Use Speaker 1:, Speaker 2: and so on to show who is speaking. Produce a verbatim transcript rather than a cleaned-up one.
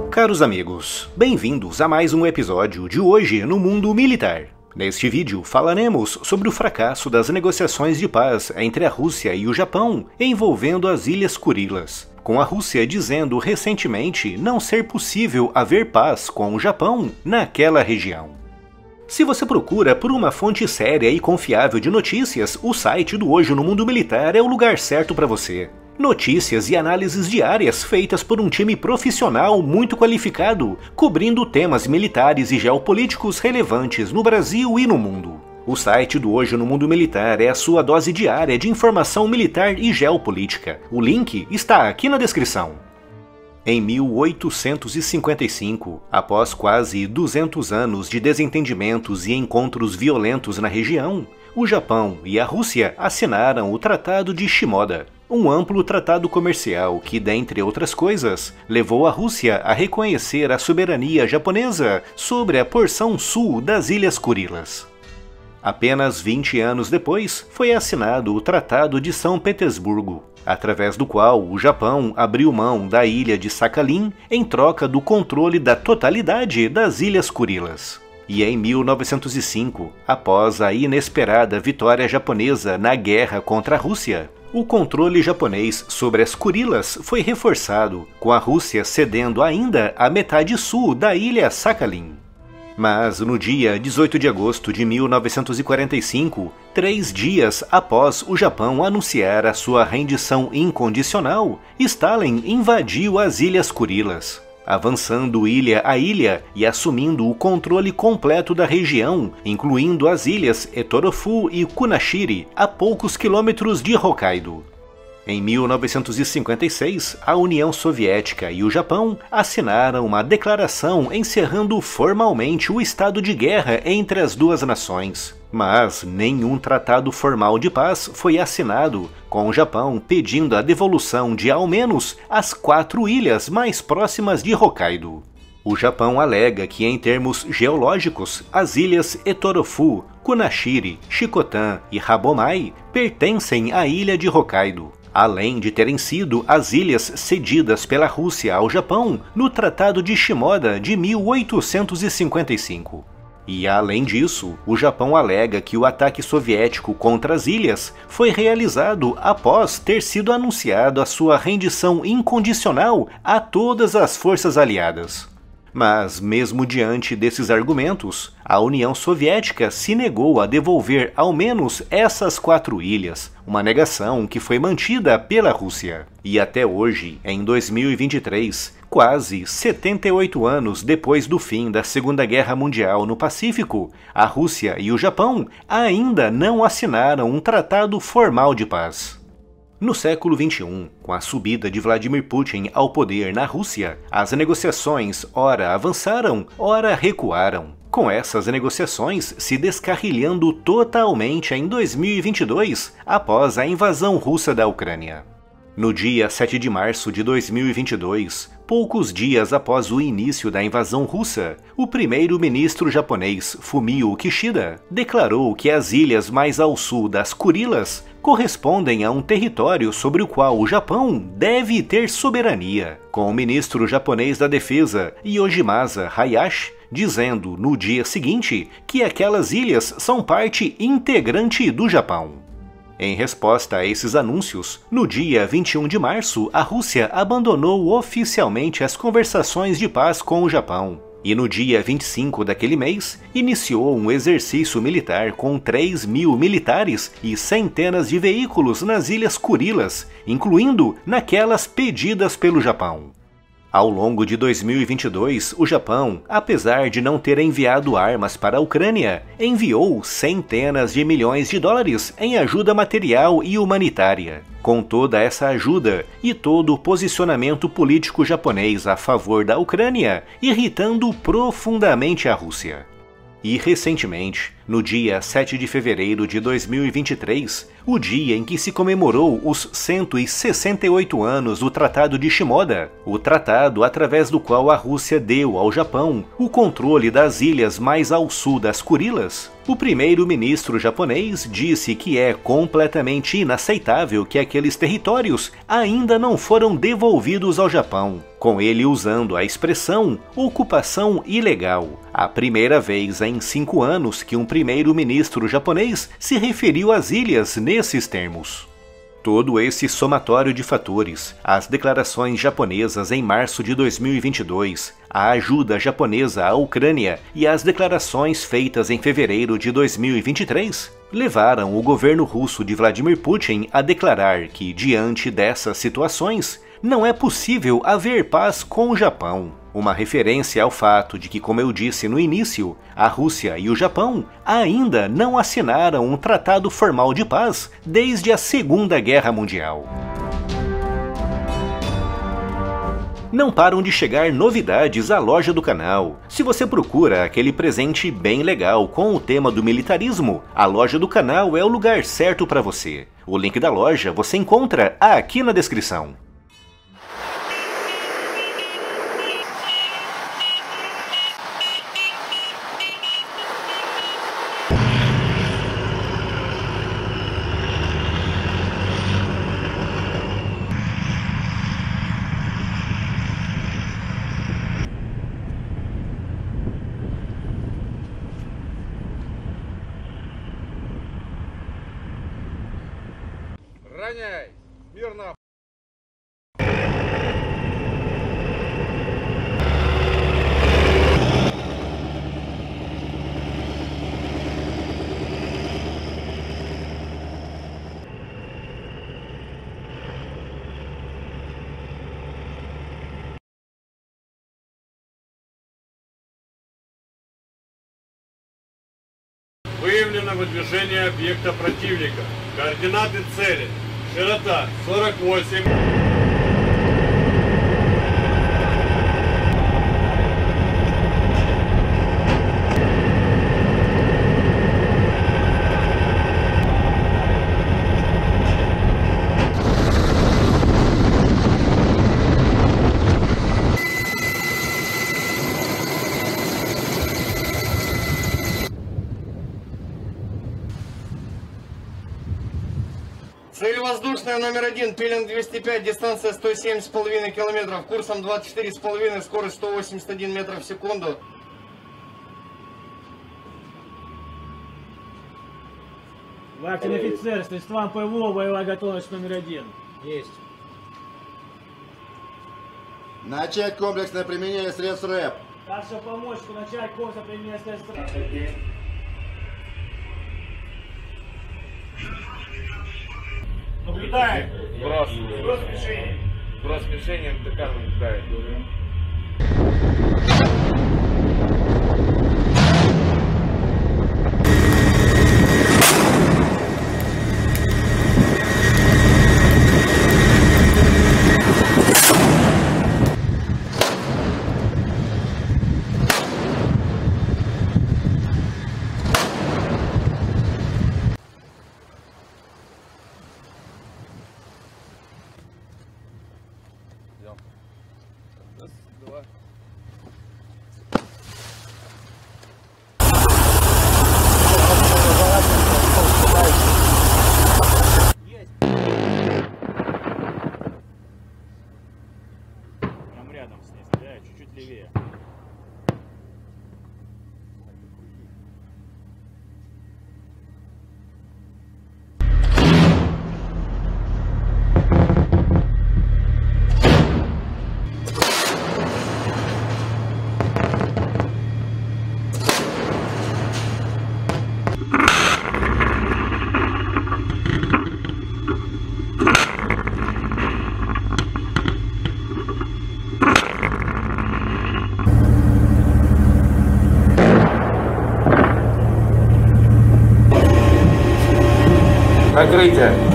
Speaker 1: Caros amigos, bem-vindos a mais um episódio de Hoje no Mundo Militar. Neste vídeo falaremos sobre o fracasso das negociações de paz entre a Rússia e o Japão envolvendo as Ilhas Kurilas, com a Rússia dizendo recentemente não ser possível haver paz com o Japão naquela região. Se você procura por uma fonte séria e confiável de notícias, o site do Hoje no Mundo Militar é o lugar certo para você. Notícias e análises diárias feitas por um time profissional muito qualificado, cobrindo temas militares e geopolíticos relevantes no Brasil e no mundo. O site do Hoje no Mundo Militar é a sua dose diária de informação militar e geopolítica. O link está aqui na descrição. Em mil oitocentos e cinquenta e cinco, após quase duzentos anos de desentendimentos e encontros violentos na região, o Japão e a Rússia assinaram o Tratado de Shimoda, um amplo tratado comercial que, dentre outras coisas, levou a Rússia a reconhecer a soberania japonesa sobre a porção sul das Ilhas Kurilas. Apenas vinte anos depois, foi assinado o Tratado de São Petersburgo, através do qual o Japão abriu mão da ilha de Sakhalin em troca do controle da totalidade das Ilhas Kurilas. E em mil novecentos e cinco, após a inesperada vitória japonesa na guerra contra a Rússia, o controle japonês sobre as Kurilas foi reforçado, com a Rússia cedendo ainda a metade sul da ilha Sakhalin. Mas no dia dezoito de agosto de mil novecentos e quarenta e cinco, três dias após o Japão anunciar a sua rendição incondicional, Stalin invadiu as Ilhas Kurilas, avançando ilha a ilha e assumindo o controle completo da região, incluindo as ilhas Etorofu e Kunashiri, a poucos quilômetros de Hokkaido. Em mil novecentos e cinquenta e seis, a União Soviética e o Japão assinaram uma declaração encerrando formalmente o estado de guerra entre as duas nações. Mas nenhum tratado formal de paz foi assinado, com o Japão pedindo a devolução de ao menos as quatro ilhas mais próximas de Hokkaido. O Japão alega que, em termos geológicos, as ilhas Etorofu, Kunashiri, Shikotan e Habomai pertencem à ilha de Hokkaido, além de terem sido as ilhas cedidas pela Rússia ao Japão no Tratado de Shimoda de mil oitocentos e cinquenta e cinco. E além disso, o Japão alega que o ataque soviético contra as ilhas foi realizado após ter sido anunciado a sua rendição incondicional a todas as forças aliadas. Mas, mesmo diante desses argumentos, a União Soviética se negou a devolver ao menos essas quatro ilhas, uma negação que foi mantida pela Rússia. E até hoje, em dois mil e vinte e três, quase setenta e oito anos depois do fim da Segunda Guerra Mundial no Pacífico, a Rússia e o Japão ainda não assinaram um tratado formal de paz. No século vinte e um, com a subida de Vladimir Putin ao poder na Rússia, as negociações ora avançaram, ora recuaram, com essas negociações se descarrilhando totalmente em dois mil e vinte e dois, após a invasão russa da Ucrânia. No dia sete de março de dois mil e vinte e dois, poucos dias após o início da invasão russa, o primeiro-ministro japonês Fumio Kishida declarou que as ilhas mais ao sul das Kurilas correspondem a um território sobre o qual o Japão deve ter soberania, com o ministro japonês da Defesa, Yojimasa Hayashi, dizendo no dia seguinte que aquelas ilhas são parte integrante do Japão. Em resposta a esses anúncios, no dia vinte e um de março, a Rússia abandonou oficialmente as conversações de paz com o Japão. E no dia vinte e cinco daquele mês, iniciou um exercício militar com três mil militares e centenas de veículos nas Ilhas Kurilas, incluindo naquelas pedidas pelo Japão. Ao longo de dois mil e vinte e dois, o Japão, apesar de não ter enviado armas para a Ucrânia, enviou centenas de milhões de dólares em ajuda material e humanitária. Com toda essa ajuda e todo o posicionamento político japonês a favor da Ucrânia, irritando profundamente a Rússia. E recentemente, no dia sete de fevereiro de dois mil e vinte e três, o dia em que se comemorou os cento e sessenta e oito anos do Tratado de Shimoda, o tratado através do qual a Rússia deu ao Japão o controle das ilhas mais ao sul das Kurilas. O primeiro-ministro japonês disse que é completamente inaceitável que aqueles territórios ainda não foram devolvidos ao Japão, com ele usando a expressão ocupação ilegal, a primeira vez em cinco anos que um primeiro-ministro japonês se referiu às ilhas nesses termos. Todo esse somatório de fatores, as declarações japonesas em março de dois mil e vinte e dois, a ajuda japonesa à Ucrânia e as declarações feitas em fevereiro de dois mil e vinte e três, levaram o governo russo de Vladimir Putin a declarar que, diante dessas situações, não é possível haver paz com o Japão. Uma referência ao fato de que, como eu disse no início, a Rússia e o Japão ainda não assinaram um tratado formal de paz desde a Segunda Guerra Mundial. Não param de chegar novidades à loja do canal. Se você procura aquele presente bem legal com o tema do militarismo, a loja do canal é o lugar certo para você. O link da loja você encontra aqui na descrição.
Speaker 2: Равняй! Мирно! Выявлено выдвижение объекта противника. Координаты цели. Широта сорок восемь. Цель воздушная номер один, пилинг двести пять, дистанция сто семь с половиной километров, курсом двадцать четыре с половиной, скорость сто восемьдесят один метр в секунду.
Speaker 3: Вахтенный офицер, средства ПВО, боевая готовность номер один. Есть.
Speaker 4: Начать комплексное применение средств РЭП.
Speaker 3: Старшая помощнику начать комплексное применение средств РЭП. Наблюдаем.
Speaker 2: Брос.
Speaker 3: Брос мишени.
Speaker 2: Брос мишени МТК наблюдает. Раз, два.
Speaker 3: Прям рядом с ней, да, чуть-чуть левее.
Speaker 2: Прикрытие.